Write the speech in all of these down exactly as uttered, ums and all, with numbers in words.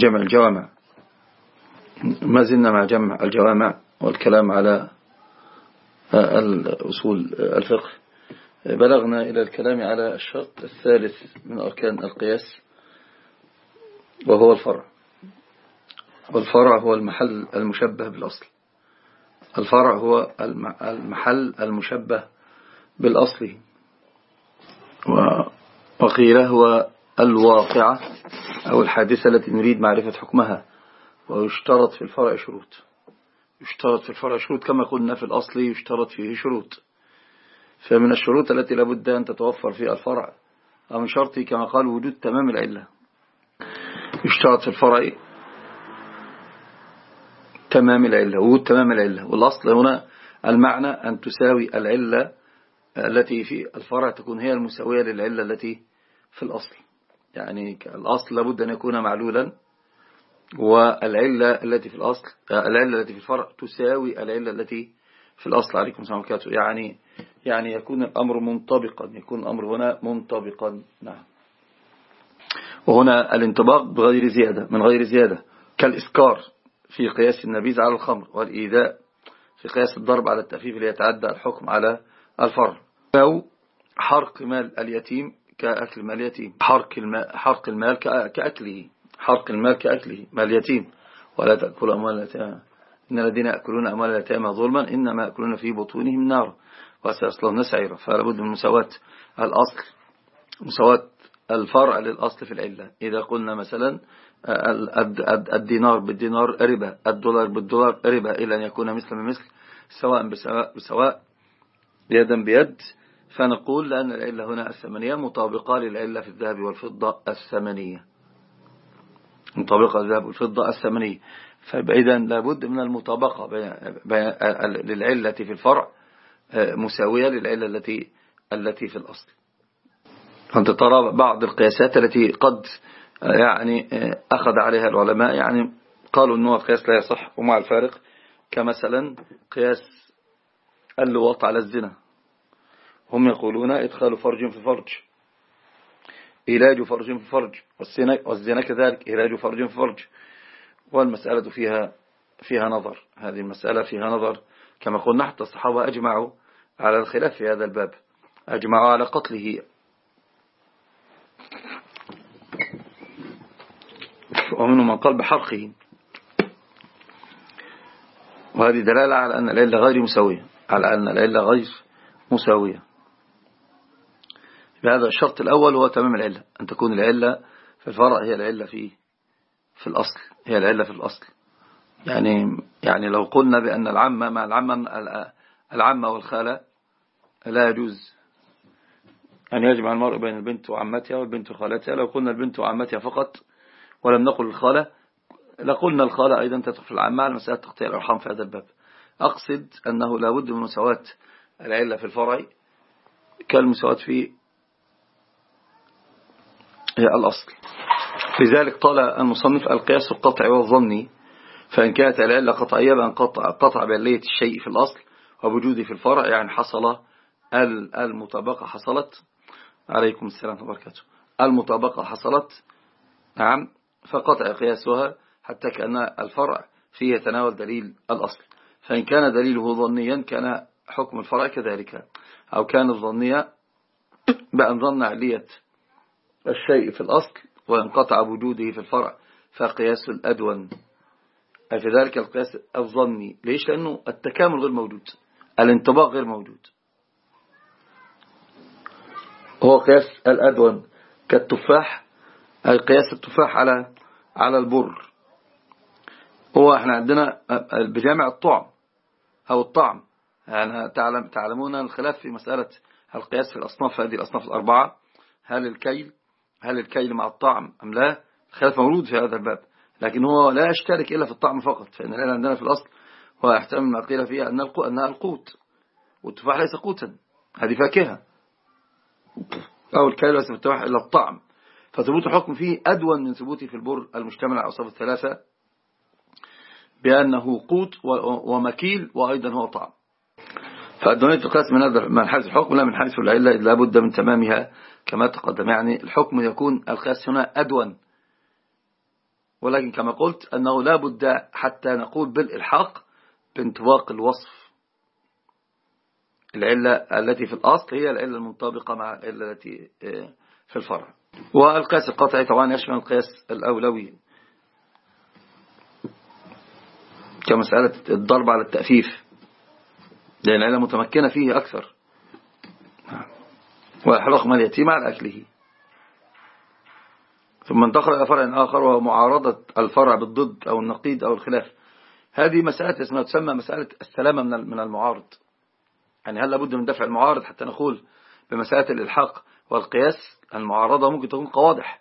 جمع الجوامع. ما زلنا مع جمع الجوامع والكلام على الأصول الفقه. بلغنا إلى الكلام على الشرط الثالث من أركان القياس وهو الفرع. والفرع هو المحل المشبه بالأصل. الفرع هو المحل المشبه بالأصل، وقيل هو الواقعة أو الحادثة التي نريد معرفة حكمها. ويشترط في الفرع شروط يشترط في الفرع شروط كما قلنا في الأصل يشترط فيه شروط. فمن الشروط التي لابد أن تتوفر في الفرع أو من شرطه كما قال وجود تمام العلة. يشترط في الفرع تمام العلة، وجود تمام العلة. والأصل هنا المعنى أن تساوي العلة التي في الفرع تكون هي المساوية للعلة التي في الأصل. يعني الأصل لابد أن يكون معلولا، والعلة التي في الأصل العلة التي في الفرع تساوي العلة التي في الأصل. عليكم السلام عليكم. يعني يعني يكون الأمر منطبقا يكون الأمر هنا منطبقا. نعم. وهنا الانطباق بغير زيادة من غير زيادة، كالإسكار في قياس النبيذ على الخمر، والإيذاء في قياس الضرب على التأفيف ليتعدى الحكم على الفرع، أو حرق مال اليتيم كأكل مال اليتيم، حرق المال, حرق المال كأكله حرق المال كأكله مال اليتيم. ولا تأكل أموال اليتامى إن الذين يأكلون أموال اليتامى ظلما إنما يأكلون في بطونهم نارا وسيصلون سعيرا. فلا بد من مساواة الأصل، مساواة الفرع للأصل في العلة. إذا قلنا مثلا الدينار بالدينار ربا، الدولار بالدولار ربا، إلى أن يكون مثل بمثل سواء بسواء بسواء يدا بيد، فنقول لأن العلة هنا الثمنية مطابقة للعلة في الذهب والفضة الثمنية، مطابقة للذهب والفضة الثمنية. فإذا لابد من المطابقة للعلة في الفرع مساوية للعلة التي التي في الأصل. أنت ترى بعض القياسات التي قد يعني أخذ عليها العلماء، يعني قالوا أنه قياس لا يصح ومع الفارق، كمثلا قياس اللواط على الزنا. هم يقولون إدخال فرج في فرج، علاج فرج في فرج، والزنا كذلك علاج فرج في فرج. والمسألة فيها فيها نظر، هذه المسألة فيها نظر كما قلنا. حتى الصحابة أجمعوا على الخلاف في هذا الباب، أجمعوا على قتله، ومنهم من قال بحرقه. وهذه دلالة على أن العلة غير مساوية، على أن العلة غير مساوية. هذا الشرط الأول هو تمام العلة، أن تكون العلة في الفرع هي العلة في في الأصل هي العلة في الأصل. يعني يعني لو قلنا بأن العمة مع العمة العمة والخالة لا يجوز أن يجمع المرء بين البنت وعمتها والبنت وخالتها. لو قلنا البنت وعمتها فقط ولم نقل الخالة، لقلنا الخالة أيضا تدخل في العمة على مسألة تقطيع الأرحام في هذا الباب. أقصد أنه لا بد من مساواة العلة في الفرع كالمساواة في الأصل. لذلك قال المصنف القياس القطعي والظني، فإن كانت العلة قطعية بأن قطع, قطع بعلية الشيء في الأصل ووجوده في الفرع، يعني حصل المطابقة حصلت. عليكم السلام وبركاته. المطابقة حصلت، نعم، فقطع قياسها حتى كأن الفرع فيه يتناول دليل الأصل. فإن كان دليله ظنيا كان حكم الفرع كذلك، أو كان الظنية بأن ظن علية الشيء في الأصل وانقطع وجوده في الفرع فقياس الأدون. في ذلك القياس الظني. ليش؟ لأنه التكامل غير موجود، الانطباق غير موجود. هو قياس الأدون كالتفاح، أي قياس التفاح على على البر. هو احنا عندنا بجامع الطعم أو الطعم، يعني تعلم تعلمون الخلاف في مسألة القياس في الأصناف، هذه الأصناف الأربعة، هل الكيل هل الكيل مع الطعم أم لا؟ الخلاف موجود في هذا الباب، لكن هو لا يشترك إلا في الطعم فقط. فإن الآن عندنا في الأصل هو يحتمل ما قيل فيها أنها القوت، والتفاح ليس قوتا، هذه فاكهة، أو الكيل ليس في التفاح إلا الطعم. فثبوت الحكم فيه أدون من ثبوته في البر المشتمل على الأوصاف الثلاثة بأنه قوت ومكيل وأيضا هو طعم. فأدونية القياس من هذا من حيث الحكم لا من حيث العلة، إذ لا بد من تمامها كما تقدم. يعني الحكم يكون القياس هنا أدون ولكن كما قلت أنه لا بد حتى نقول بالإلحاق بانطباق الوصف. العلة التي في الأصل هي العلة المنطبقة مع العلة التي في الفرع. والقياس القطعي طبعا يشمل القياس الأولوي كمسألة الضرب على التأفيف، لأن العلة متمكنة فيه أكثر، ويحرق مال اليتيم على أكله. ثم انتقل إلى فرع آخر وهو معارضة الفرع بالضد أو النقيض أو الخلاف. هذه مسألة اسمها تسمى مسألة السلامة من المعارض. يعني هل لابد من دفع المعارض حتى نقول بمسألة الإلحاق والقياس المعارضة ممكن تكون قوادح،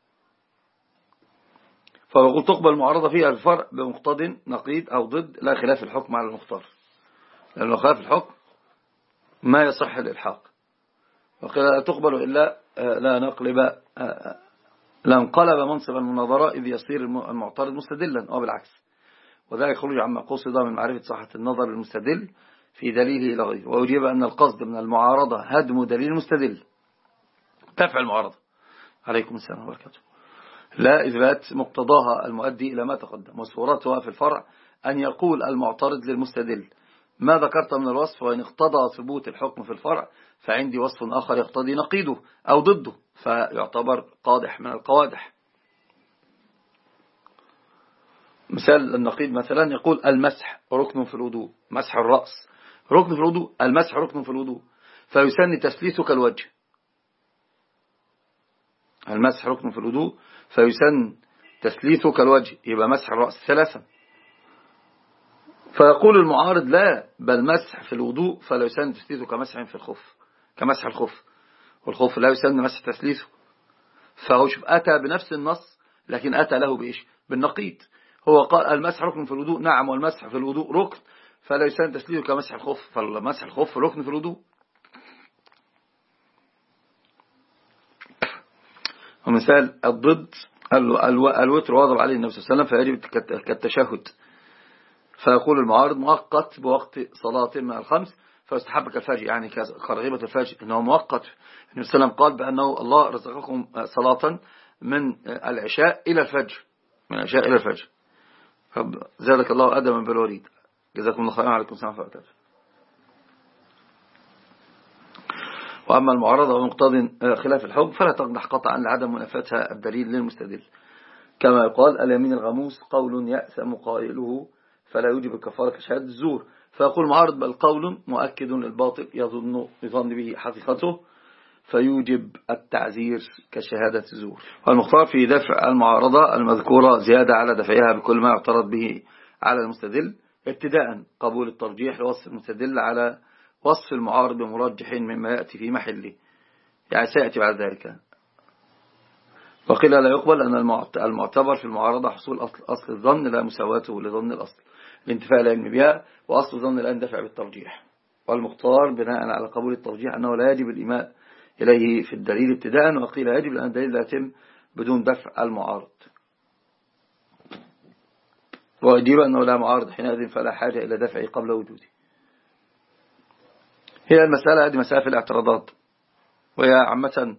فيقول تقبل المعارضة فيها الفرع بمقتض نقيض أو ضد لا خلاف الحكم على المختار، لأنه خلاف الحكم ما يصح الإلحاق. وقيل لا تقبل إلا لا نقلب لا انقلب منصب المناظرة إذ يصير المعترض مستدلا أو بالعكس، وذلك يخرج عما قصد من معرفة صحة النظر المستدل في دليله إلى غيره. ويجيب أن القصد من المعارضة هدم دليل المستدل، دفع المعارضة عليكم السلام وبركاته، لا إثبات مقتضاها المؤدي إلى ما تقدم. وصورتها في الفرع أن يقول المعترض للمستدل ما ذكرت من الوصف، وإن اقتضى ثبوت الحكم في الفرع فعندي وصف آخر يقتضي نقيضه أو ضده، فيعتبر قادح من القوادح. مثال النقيض مثلا يقول المسح ركن في الوضوء، مسح الرأس ركن في الوضوء، المسح ركن في الوضوء فيسن تسليسك الوجه. المسح ركن في الوضوء فيسن تسليسك الوجه، يبقى مسح الرأس ثلاثة. فيقول المعارض لا، بل مسح في الوضوء فلا يسن تسليسه كمسح في الخف، كمسح الخف، والخف لا يسن مسح تسليسه. فهو شوف أتى بنفس النص لكن أتى له بإيش؟ بالنقيض. هو قال المسح ركن في الوضوء، نعم، والمسح في الوضوء ركن فلا يسن تسليسه كمسح الخف، فالمسح الخف ركن في الوضوء. ومثال الضد الوتر واظب عليه النبي صلى الله عليه وسلم فيجب كالتشهد، فيقول المعارض مؤقت بوقت صلاة من الخمس فيستحب كالفجر، يعني كرغيبة الفجر إنه مؤقت. النبي صلى الله عليه وسلم قال بأنه الله رزقكم صلاة من العشاء إلى الفجر، من العشاء إلى الفجر. زادك الله أدما بالوريد، جزاكم الله خيرا، عليكم السلام ورحمة الله. وأما المعارضة ومقتضى خلاف الحكم فلا تقدح قطعا لعدم منافاتها الدليل للمستدل، كما يقال اليمين الغموس قول يأثم قائله فلا يوجب الكفارة كشهادة الزور. فيقول معارض بل قول مؤكد للباطل يظن يظن به حقيقته فيوجب التعزير كشهادة الزور. والمختار في دفع المعارضة المذكورة زيادة على دفعها بكل ما يعترض به على المستدل، ابتداء قبول الترجيح لوصف المستدل على وصف المعارض بمرجح مما يأتي في محله، يعني سيأتي بعد ذلك. وقيل لا يقبل أن المعتبر في المعارضة حصول أصل, أصل الظن لا مساواته لظن الأصل الانتفاع العلم بها، وأصل الظن لا يندفع بالترجيح. والمختار بناء على قبول الترجيح أنه لا يجب الإيماء إليه في الدليل ابتداء، وقيل يجب لأن الدليل لا يتم بدون دفع المعارض. ويجب أنه لا معارض حينئذ فلا حاجة إلى دفعه قبل وجوده. هي المسألة هذه مسألة في الاعتراضات، وهي عامة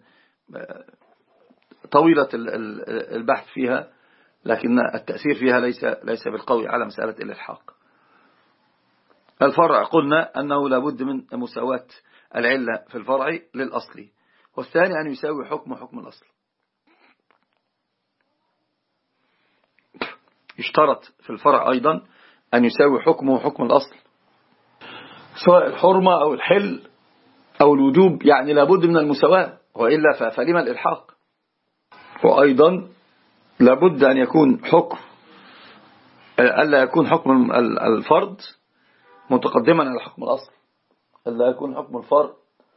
طويلة البحث فيها، لكن التأثير فيها ليس ليس بالقوي على مسألة الإلحاق. الفرع قلنا أنه لابد من مساواة العلة في الفرع للأصل، والثاني أن يساوي حكم حكم الأصل. يشترط في الفرع أيضا أن يساوي حكمه حكم الأصل، سواء الحرمة أو الحل أو الوجوب، يعني لابد من المساواة، وإلا فلما الإلحاق. وأيضا لابد أن يكون حكم ألا يكون حكم الفرد متقدما على حكم الأصل، ألا يكون حكم الفرع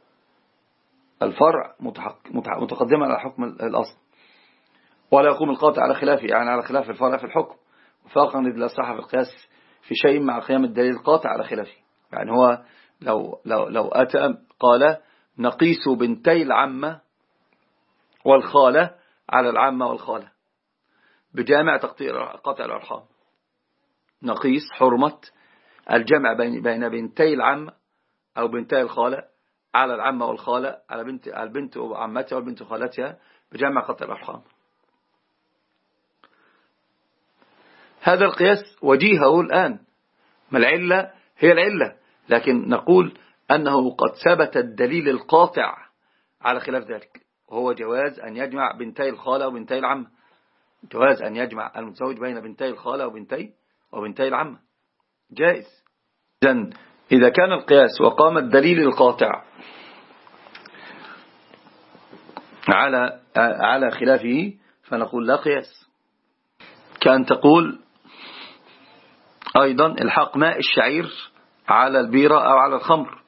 الفرع متقدما على حكم الأصل، ولا يقوم القاطع على خلافه، يعني على خلاف الفرع في الحكم، وفاقا إذ لا صح في القياس في شيء مع قيام الدليل القاطع على خلافه. يعني هو لو لو لو أتى قال نقيس بنتي العمة والخالة على العمة والخالة بجامع قطع الأرحام، نقيس حرمة الجمع بين بين بنتي العمة أو بنتي الخالة على العمة والخالة على بنت البنت وعمتها والبنت خالتها بجمع قطع الأرحام. هذا القياس وجيهه الآن، ما العلة هي العلة، لكن نقول أنه قد ثبت الدليل القاطع على خلاف ذلك، وهو جواز أن يجمع بنتي الخالة وبنتي العمة، جواز أن يجمع المتزوج بين بنتي الخالة وبنتي وبنتي العمة جائز. إذن إذا كان القياس وقام الدليل القاطع على على خلافه فنقول لا قياس. كأن تقول أيضا الحق ماء الشعير على البيرة أو على الخمر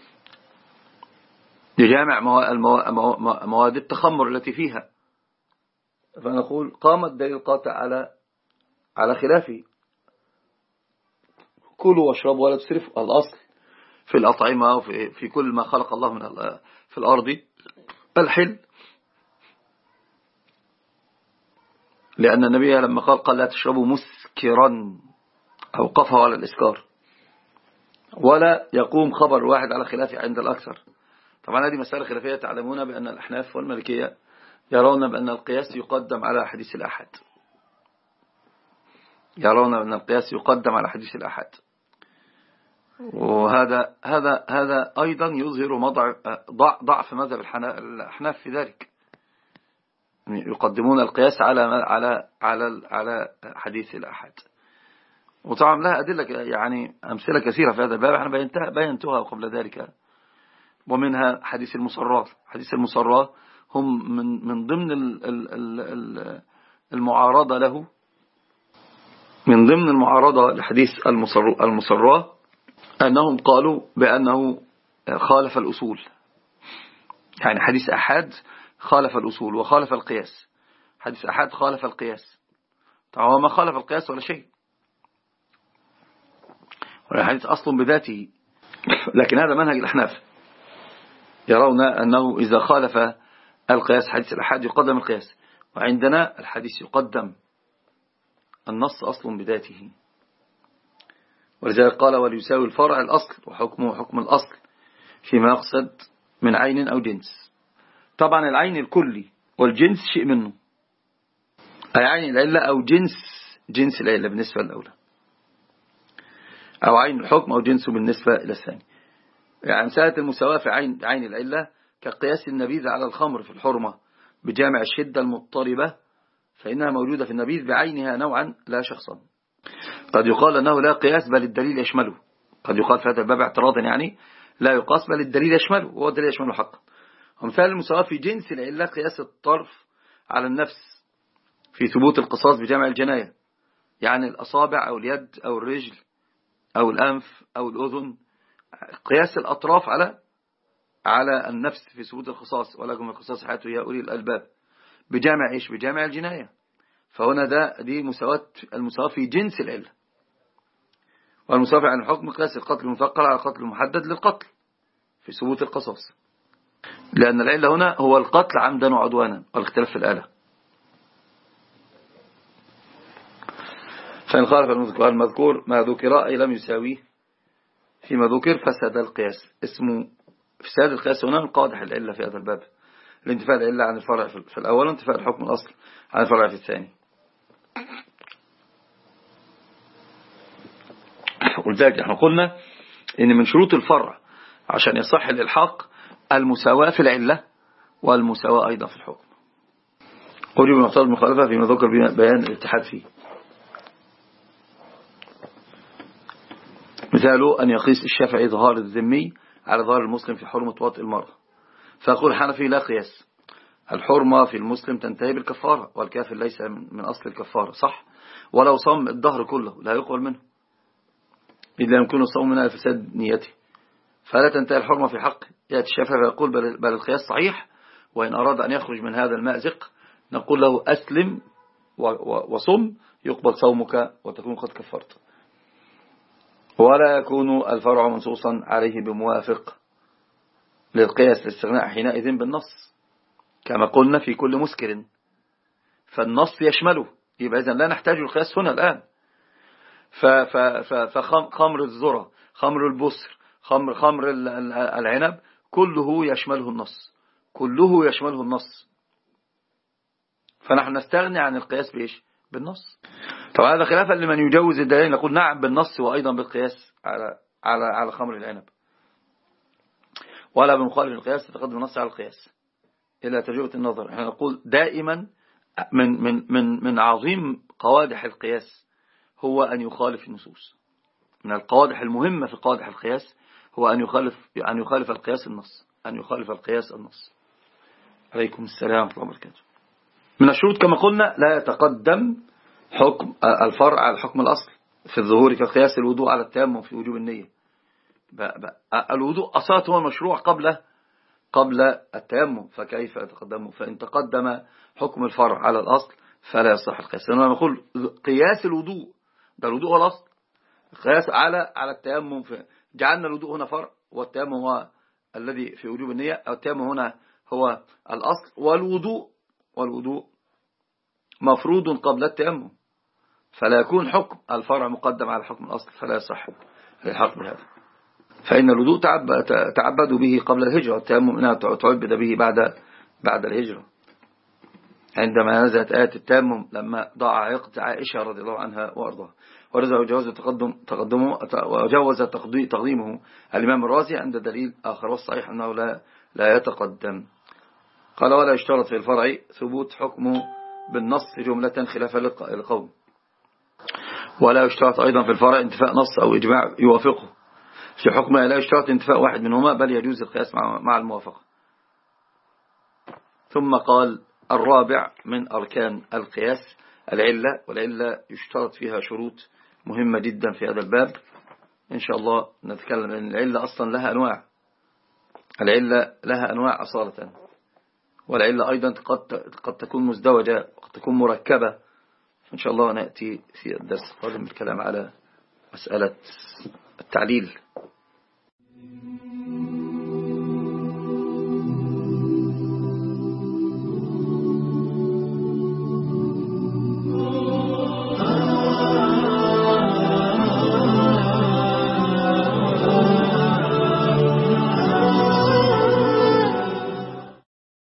لجامع مواد التخمر التي فيها، فنقول قام الدليل القاطع على على خلافه. كلوا واشربوا ولا تسرفوا، الأصل في الأطعمة وفي في كل ما خلق الله من في الأرض الحل، لأن النبي لما قال قال لا تشربوا مسكرا أوقفه على الإسكار، ولا يقوم خبر واحد على خلافه عند الأكثر. طبعا هذه مسألة خلافية، تعلمون بأن الأحناف والمالكية يرون بأن القياس يقدم على حديث الأحد، يرون بأن القياس يقدم على حديث الأحد، وهذا هذا هذا أيضا يظهر ضعف مذهب الأحناف في ذلك، يقدمون القياس على على على على حديث الأحد. وطبعا لها أدلة يعني أمثلة كثيرة في هذا الباب، احنا بينتها بينتها قبل ذلك، ومنها حديث المصرات. حديث المصرات هم من من ضمن المعارضة له، من ضمن المعارضة لحديث المصرات أنهم قالوا بأنه خالف الأصول، يعني حديث أحد خالف الأصول وخالف القياس، حديث أحد خالف القياس. طبعا ما خالف القياس ولا شيء، ولا حديث أصل بذاته، لكن هذا منهج الأحناف، يرون أنه إذا خالف القياس حديث الأحد يقدم القياس، وعندنا الحديث يقدم النص أصل بذاته. ولذلك قال وليساوي الفرع الأصل وحكمه حكم الأصل فيما يقصد من عين أو جنس. طبعا العين الكلي والجنس شيء منه، أي عين العلة أو جنس جنس العلة بالنسبة للأولى، أو عين الحكم أو جنسه بالنسبة إلى الثاني. يعني مسألة المساواة في عين عين العلة كقياس النبيذ على الخمر في الحرمة بجامع الشدة المضطربة، فإنها موجودة في النبيذ بعينها نوعا لا شخصا. قد يقال أنه لا قياس بل الدليل يشمله، قد يقال في هذا الباب اعتراضا يعني لا يقاس بل الدليل يشمله، وهو الدليل يشمله حقا. ومثال المساواة في جنس العلة قياس الطرف على النفس في ثبوت القصاص بجامع الجناية، يعني الأصابع أو اليد أو الرجل أو الأنف أو الأذن، قياس الأطراف على على النفس في ثبوت القصاص، ولكم القصاص حياته يا أولي الألباب، بجامع إيش؟ بجامع الجناية. فهنا ده دي مساواة، المساواة في جنس العلة. والمساواة عن الحكم قياس القتل المثقل على القتل المحدد للقتل في ثبوت القصاص، لأن العلة هنا هو القتل عمدا وعدوانا والاختلاف في الآلة. فإن خالف المذكور ما ذكر أي لم يساويه فيما ذكر فسد القياس. اسمه فساد القياس هنا قادح العلة في هذا الباب، الانتفاء العلة عن الفرع في الأول وانتفاء الحكم الأصل عن الفرع في الثاني. ولذلك احنا قلنا ان من شروط الفرع عشان يصح الإلحاق المساواة في العلة والمساواة أيضا في الحكم. قولي بمقتضى المخالفة فيما ذكر بيان الاتحاد فيه. مثاله أن يقيس الشافعي ظهار الذمي على ظهار المسلم في حرمة وطئ المرأة، فيقول الحنفي لا قياس، الحرمة في المسلم تنتهي بالكفارة والكافر ليس من أصل الكفارة، صح؟ ولو صام الدهر كله لا يقبل منه إذ لا يمكن الصوم منها لفساد نيته، فلا تنتهي الحرمة في حقه. يأتي الشافعي فيقول بل, بل القياس صحيح، وإن أراد أن يخرج من هذا المأزق نقول له أسلم وصم يقبل صومك وتكون قد كفرت. ولا يكون الفرع منصوصا عليه بموافق للقياس الاستغناء حينئذ بالنص كما قلنا في كل مسكر، فالنص يشمله، يبقى إذن لا نحتاج القياس هنا الآن. فخمر الذرة، خمر البصر، خمر خمر العنب كله يشمله النص، كله يشمله النص، فنحن نستغني عن القياس بإيش؟ بالنص. طبعا هذا خلافا لمن يجوز الدليل، نقول نعم بالنص وأيضا بالقياس على على على خمر العنب، ولا بمخالف القياس تتقدم النص على القياس إلى تجربة النظر. احنا نقول دائما من من من من عظيم قوادح القياس هو أن يخالف النصوص. من القوادح المهمة في قوادح القياس هو أن يخالف أن يخالف القياس النص أن يخالف القياس النص. عليكم السلام ورحمة الله وبركاته. من الشروط كما قلنا لا يتقدم حكم الفرع على الحكم الأصل في الظهور كقياس الوضوء على التيمم في وجوب النية. الوضوء أصلا هو المشروع قبل قبل التيمم، فكيف يتقدمه؟ فإن تقدم حكم الفرع على الأصل فلا يصح القياس. لأنه نقول قياس الوضوء ده الوضوء هو الأصل، القياس على على التيمم، جعلنا الوضوء هنا فرع والتيمم هو الذي في وجوب النية، أو التيمم هنا هو الأصل، والوضوء والوضوء مفروض قبل التيمم، فلا يكون حكم الفرع مقدم على حكم الأصل، فلا يصح الحق بهذا. فإن الوضوء تعبدوا به قبل الهجرة، والتيمم إنها تعبد به بعد بعد الهجرة، عندما نزلت آية التيمم لما ضاع عقد عائشة رضي الله عنها وأرضاها. وجوز تقدم تقدمه وجوز تقديمه الإمام الرازي عند دليل آخر، والصحيح أنه لا لا يتقدم. قال ولا يشترط في الفرع ثبوت حكمه بالنص جملة خلافا للقوم، ولا يشترط أيضا في الفرع انتفاء نص أو إجماع يوافقه في حكمه، لا يشترط انتفاء واحد منهما بل يجوز القياس مع, مع الموافقة. ثم قال الرابع من أركان القياس العلة، والعلة يشترط فيها شروط مهمة جدا في هذا الباب إن شاء الله نتكلم، لأن العلة أصلا لها أنواع، العلة لها أنواع أصالة، والعلة أيضا قد قد تكون مزدوجة وقد تكون مركبة. إن شاء الله نأتي في الدرس القادم بالكلام على مسألة التعليل.